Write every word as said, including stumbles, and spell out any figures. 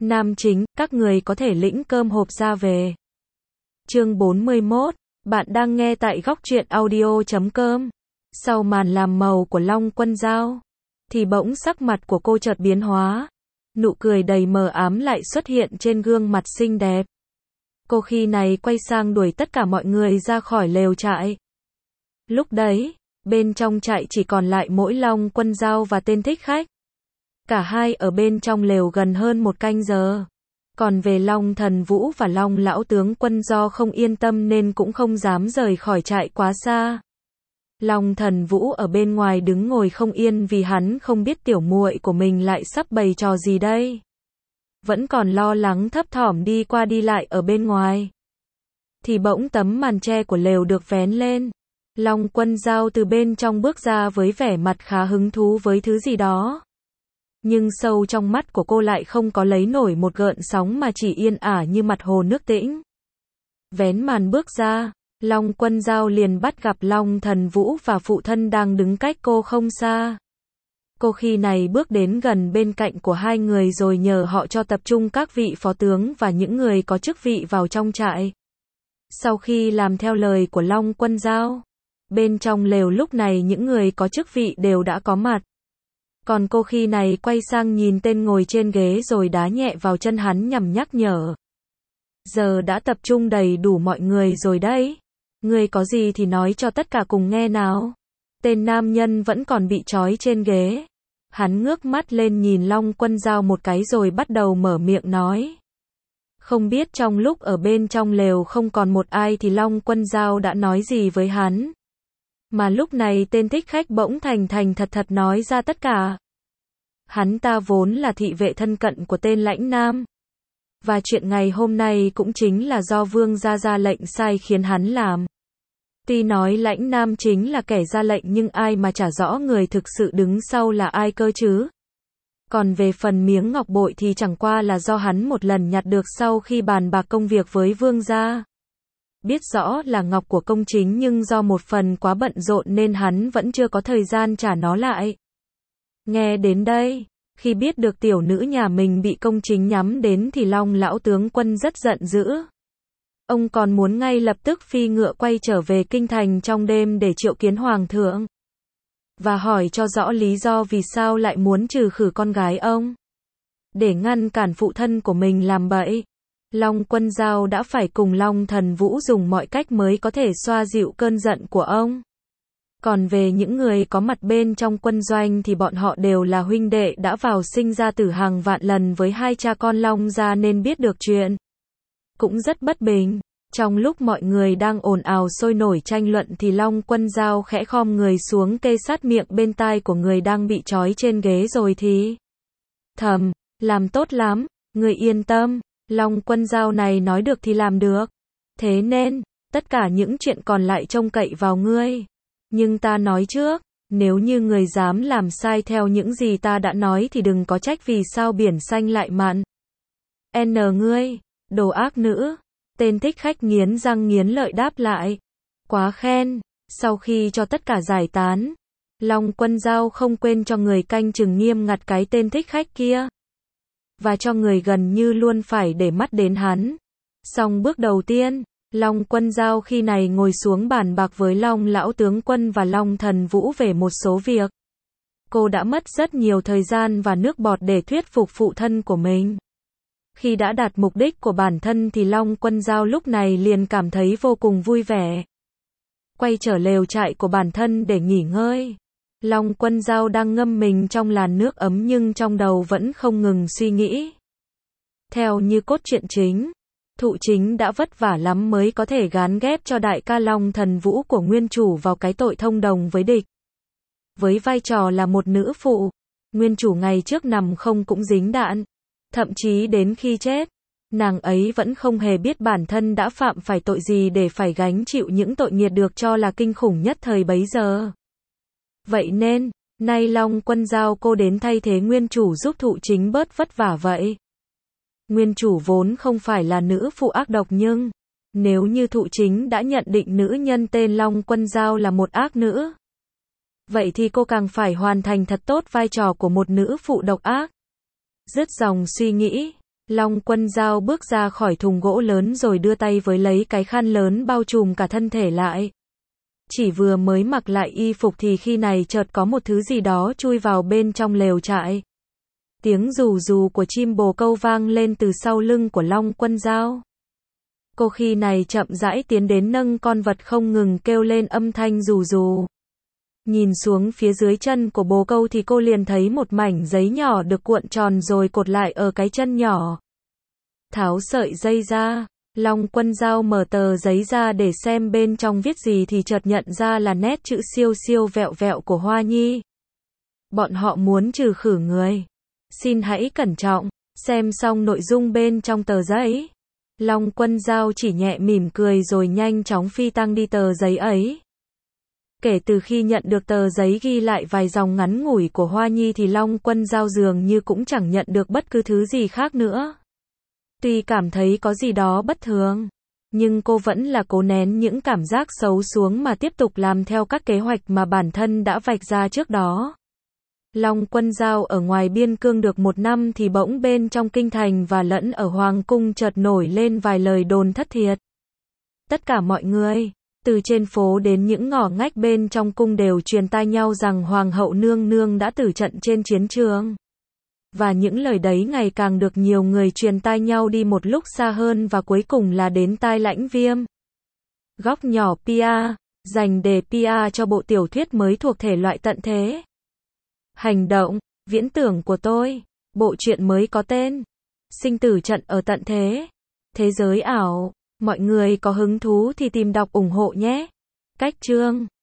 Nam chính, các người có thể lĩnh cơm hộp ra về. Chương bốn mươi mốt, bạn đang nghe tại góc truyện audio chấm com. Sau màn làm màu của Long Quân Dao, thì bỗng sắc mặt của cô chợt biến hóa. Nụ cười đầy mờ ám lại xuất hiện trên gương mặt xinh đẹp. Cô khi này quay sang đuổi tất cả mọi người ra khỏi lều trại. Lúc đấy, bên trong trại chỉ còn lại mỗi Long Quân Dao và tên thích khách. Cả hai ở bên trong lều gần hơn một canh giờ. Còn về Long Thần Vũ và Long Lão Tướng Quân do không yên tâm nên cũng không dám rời khỏi trại quá xa. Long Thần Vũ ở bên ngoài đứng ngồi không yên vì hắn không biết tiểu muội của mình lại sắp bày trò gì đây. Vẫn còn lo lắng thấp thỏm đi qua đi lại ở bên ngoài. Thì bỗng tấm màn tre của lều được vén lên. Long Quân Dao từ bên trong bước ra với vẻ mặt khá hứng thú với thứ gì đó. Nhưng sâu trong mắt của cô lại không có lấy nổi một gợn sóng mà chỉ yên ả như mặt hồ nước tĩnh. Vén màn bước ra, Long Quân Dao liền bắt gặp Long Thần Vũ và phụ thân đang đứng cách cô không xa. Cô khi này bước đến gần bên cạnh của hai người rồi nhờ họ cho tập trung các vị phó tướng và những người có chức vị vào trong trại. Sau khi làm theo lời của Long Quân Dao, bên trong lều lúc này những người có chức vị đều đã có mặt. Còn cô khi này quay sang nhìn tên ngồi trên ghế rồi đá nhẹ vào chân hắn nhằm nhắc nhở. Giờ đã tập trung đầy đủ mọi người rồi đấy. Người có gì thì nói cho tất cả cùng nghe nào. Tên nam nhân vẫn còn bị trói trên ghế. Hắn ngước mắt lên nhìn Long Quân Dao một cái rồi bắt đầu mở miệng nói. Không biết trong lúc ở bên trong lều không còn một ai thì Long Quân Dao đã nói gì với hắn. Mà lúc này tên thích khách bỗng thành thành thật thật nói ra tất cả. Hắn ta vốn là thị vệ thân cận của tên Lãnh Nam. Và chuyện ngày hôm nay cũng chính là do Vương gia ra lệnh sai khiến hắn làm. Tuy nói Lãnh Nam chính là kẻ ra lệnh nhưng ai mà chả rõ người thực sự đứng sau là ai cơ chứ. Còn về phần miếng ngọc bội thì chẳng qua là do hắn một lần nhặt được sau khi bàn bạc công việc với Vương gia. Biết rõ là ngọc của công chính nhưng do một phần quá bận rộn nên hắn vẫn chưa có thời gian trả nó lại. Nghe đến đây, khi biết được tiểu nữ nhà mình bị công chính nhắm đến thì Long Lão Tướng Quân rất giận dữ. Ông còn muốn ngay lập tức phi ngựa quay trở về kinh thành trong đêm để triệu kiến hoàng thượng. Và hỏi cho rõ lý do vì sao lại muốn trừ khử con gái ông. Để ngăn cản phụ thân của mình làm bậy. Long Quân Dao đã phải cùng Long Thần Vũ dùng mọi cách mới có thể xoa dịu cơn giận của ông. Còn về những người có mặt bên trong quân doanh thì bọn họ đều là huynh đệ đã vào sinh ra tử hàng vạn lần với hai cha con Long gia nên biết được chuyện. Cũng rất bất bình. Trong lúc mọi người đang ồn ào sôi nổi tranh luận thì Long Quân Dao khẽ khom người xuống kê sát miệng bên tai của người đang bị trói trên ghế rồi thì thầm, làm tốt lắm, người yên tâm. Long Quân Dao này nói được thì làm được. Thế nên, tất cả những chuyện còn lại trông cậy vào ngươi. Nhưng ta nói trước, nếu như người dám làm sai theo những gì ta đã nói thì đừng có trách vì sao biển xanh lại mặn. N ngươi, đồ ác nữ. Tên thích khách nghiến răng nghiến lợi đáp lại. Quá khen. Sau khi cho tất cả giải tán, Long Quân Dao không quên cho người canh chừng nghiêm ngặt cái tên thích khách kia. Và cho người gần như luôn phải để mắt đến hắn. Xong bước đầu tiên, Long Quân Dao khi này ngồi xuống bàn bạc với Long Lão Tướng Quân và Long Thần Vũ về một số việc. Cô đã mất rất nhiều thời gian và nước bọt để thuyết phục phụ thân của mình. Khi đã đạt mục đích của bản thân thì Long Quân Dao lúc này liền cảm thấy vô cùng vui vẻ. Quay trở lều trại của bản thân để nghỉ ngơi. Long Quân Dao đang ngâm mình trong làn nước ấm nhưng trong đầu vẫn không ngừng suy nghĩ. Theo như cốt truyện chính, Thụ Chính đã vất vả lắm mới có thể gán ghép cho đại ca Long Thần Vũ của nguyên chủ vào cái tội thông đồng với địch. Với vai trò là một nữ phụ, nguyên chủ ngày trước nằm không cũng dính đạn. Thậm chí đến khi chết, nàng ấy vẫn không hề biết bản thân đã phạm phải tội gì để phải gánh chịu những tội nghiệp được cho là kinh khủng nhất thời bấy giờ. Vậy nên, nay Long Quân Dao cô đến thay thế nguyên chủ giúp Thụ Chính bớt vất vả vậy. Nguyên chủ vốn không phải là nữ phụ ác độc nhưng, nếu như Thụ Chính đã nhận định nữ nhân tên Long Quân Dao là một ác nữ, vậy thì cô càng phải hoàn thành thật tốt vai trò của một nữ phụ độc ác. Dứt dòng suy nghĩ, Long Quân Dao bước ra khỏi thùng gỗ lớn rồi đưa tay với lấy cái khăn lớn bao trùm cả thân thể lại. Chỉ vừa mới mặc lại y phục thì khi này chợt có một thứ gì đó chui vào bên trong lều trại. Tiếng rù rù của chim bồ câu vang lên từ sau lưng của Long Quân Dao. Cô khi này chậm rãi tiến đến nâng con vật không ngừng kêu lên âm thanh rù rù. Nhìn xuống phía dưới chân của bồ câu thì cô liền thấy một mảnh giấy nhỏ được cuộn tròn rồi cột lại ở cái chân nhỏ. Tháo sợi dây ra, Long Quân Dao mở tờ giấy ra để xem bên trong viết gì thì chợt nhận ra là nét chữ siêu siêu vẹo vẹo của Hoa Nhi. Bọn họ muốn trừ khử người. Xin hãy cẩn trọng, xem xong nội dung bên trong tờ giấy. Long Quân Dao chỉ nhẹ mỉm cười rồi nhanh chóng phi tăng đi tờ giấy ấy. Kể từ khi nhận được tờ giấy ghi lại vài dòng ngắn ngủi của Hoa Nhi thì Long Quân Dao dường như cũng chẳng nhận được bất cứ thứ gì khác nữa. Tuy cảm thấy có gì đó bất thường, nhưng cô vẫn là cố nén những cảm giác xấu xuống mà tiếp tục làm theo các kế hoạch mà bản thân đã vạch ra trước đó. Long Quân Dao ở ngoài biên cương được một năm thì bỗng bên trong kinh thành và lẫn ở hoàng cung chợt nổi lên vài lời đồn thất thiệt. Tất cả mọi người, từ trên phố đến những ngõ ngách bên trong cung đều truyền tai nhau rằng hoàng hậu nương nương đã tử trận trên chiến trường. Và những lời đấy ngày càng được nhiều người truyền tai nhau đi một lúc xa hơn và cuối cùng là đến tai Lãnh Viêm. Góc nhỏ pê e, dành đề pê e cho bộ tiểu thuyết mới thuộc thể loại tận thế. Hành động, viễn tưởng của tôi. Bộ truyện mới có tên Sinh tử trận ở tận thế. Thế giới ảo. Mọi người có hứng thú thì tìm đọc ủng hộ nhé. Cách chương